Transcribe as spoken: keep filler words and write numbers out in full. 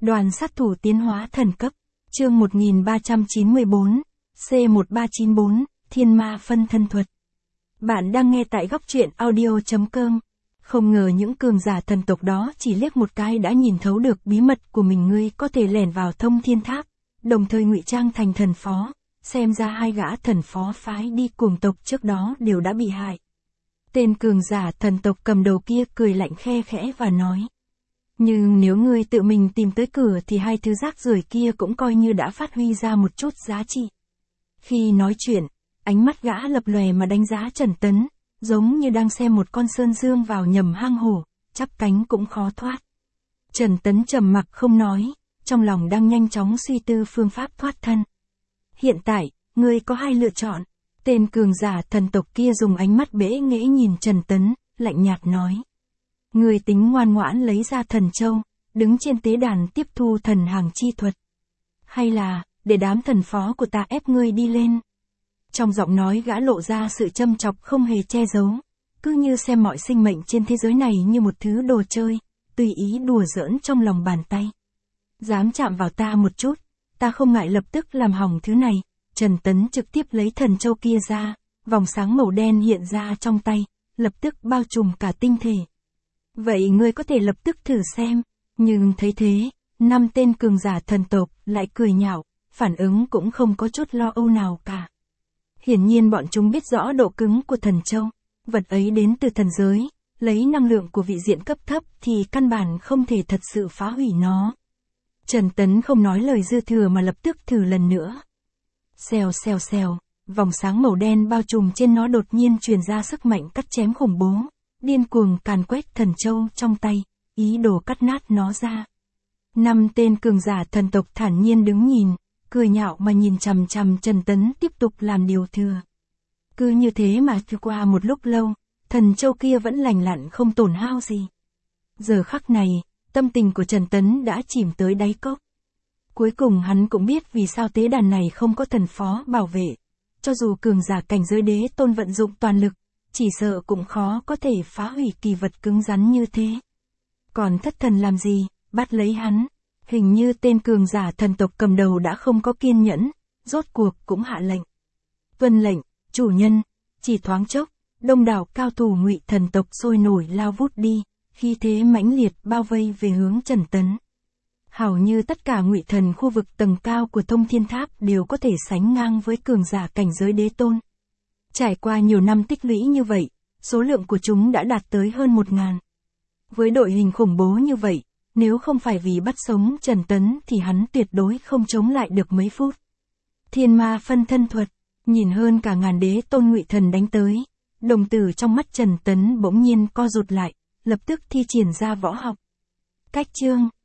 Đoàn sát thủ tiến hóa thần cấp, chương một nghìn ba trăm chín mươi bốn, C một ba chín bốn, Thiên Ma phân thân thuật. Bạn đang nghe tại góc truyện audio chấm com. Không ngờ những cường giả thần tộc đó chỉ liếc một cái đã nhìn thấu được bí mật của mình. Ngươi có thể lẻn vào Thông Thiên Tháp, đồng thời ngụy trang thành thần phó, xem ra hai gã thần phó phái đi cùng tộc trước đó đều đã bị hại. Tên cường giả thần tộc cầm đầu kia cười lạnh khe khẽ và nói. Nhưng nếu ngươi tự mình tìm tới cửa thì hai thứ rác rưởi kia cũng coi như đã phát huy ra một chút giá trị. Khi nói chuyện, ánh mắt gã lập lòe mà đánh giá Trần Tấn, giống như đang xem một con sơn dương vào nhầm hang hổ, chắp cánh cũng khó thoát. Trần Tấn trầm mặc không nói, trong lòng đang nhanh chóng suy tư phương pháp thoát thân. Hiện tại, ngươi có hai lựa chọn. Tên cường giả thần tộc kia dùng ánh mắt bẽ nghễ nhìn Trần Tấn, lạnh nhạt nói. Ngươi tính ngoan ngoãn lấy ra thần châu, đứng trên tế đàn tiếp thu thần hàng chi thuật. Hay là, để đám thần phó của ta ép ngươi đi lên. Trong giọng nói gã lộ ra sự châm chọc không hề che giấu, cứ như xem mọi sinh mệnh trên thế giới này như một thứ đồ chơi, tùy ý đùa giỡn trong lòng bàn tay. Dám chạm vào ta một chút, ta không ngại lập tức làm hỏng thứ này. Trần Tấn trực tiếp lấy thần châu kia ra, vòng sáng màu đen hiện ra trong tay, lập tức bao trùm cả tinh thể. Vậy ngươi có thể lập tức thử xem, nhưng thấy thế, năm tên cường giả thần tộc lại cười nhạo, phản ứng cũng không có chút lo âu nào cả. Hiển nhiên bọn chúng biết rõ độ cứng của thần châu, vật ấy đến từ thần giới, lấy năng lượng của vị diện cấp thấp thì căn bản không thể thật sự phá hủy nó. Trần Tấn không nói lời dư thừa mà lập tức thử lần nữa. Xèo xèo xèo, vòng sáng màu đen bao trùm trên nó đột nhiên truyền ra sức mạnh cắt chém khủng bố, điên cuồng càn quét thần châu trong tay, ý đồ cắt nát nó ra. Năm tên cường giả thần tộc thản nhiên đứng nhìn, cười nhạo mà nhìn chằm chằm Trần Tấn tiếp tục làm điều thừa. Cứ như thế mà trôi qua một lúc lâu, thần châu kia vẫn lành lặn không tổn hao gì. Giờ khắc này, tâm tình của Trần Tấn đã chìm tới đáy cốc. Cuối cùng hắn cũng biết vì sao tế đàn này không có thần phó bảo vệ. Cho dù cường giả cảnh giới đế tôn vận dụng toàn lực, chỉ sợ cũng khó có thể phá hủy kỳ vật cứng rắn như thế. Còn thất thần làm gì, bắt lấy hắn. Hình như tên cường giả thần tộc cầm đầu đã không có kiên nhẫn, rốt cuộc cũng hạ lệnh. Tuân lệnh, chủ nhân. Chỉ thoáng chốc, đông đảo cao thủ ngụy thần tộc sôi nổi lao vút đi, khi thế mãnh liệt bao vây về hướng Trần Tấn. Hầu như tất cả ngụy thần khu vực tầng cao của Thông Thiên Tháp đều có thể sánh ngang với cường giả cảnh giới đế tôn. Trải qua nhiều năm tích lũy như vậy, số lượng của chúng đã đạt tới hơn một ngàn. Với đội hình khủng bố như vậy, nếu không phải vì bắt sống Trần Tấn thì hắn tuyệt đối không chống lại được mấy phút. Thiên Ma phân thân thuật, nhìn hơn cả ngàn đế tôn ngụy thần đánh tới, đồng tử trong mắt Trần Tấn bỗng nhiên co rụt lại, lập tức thi triển ra võ học. Cách chương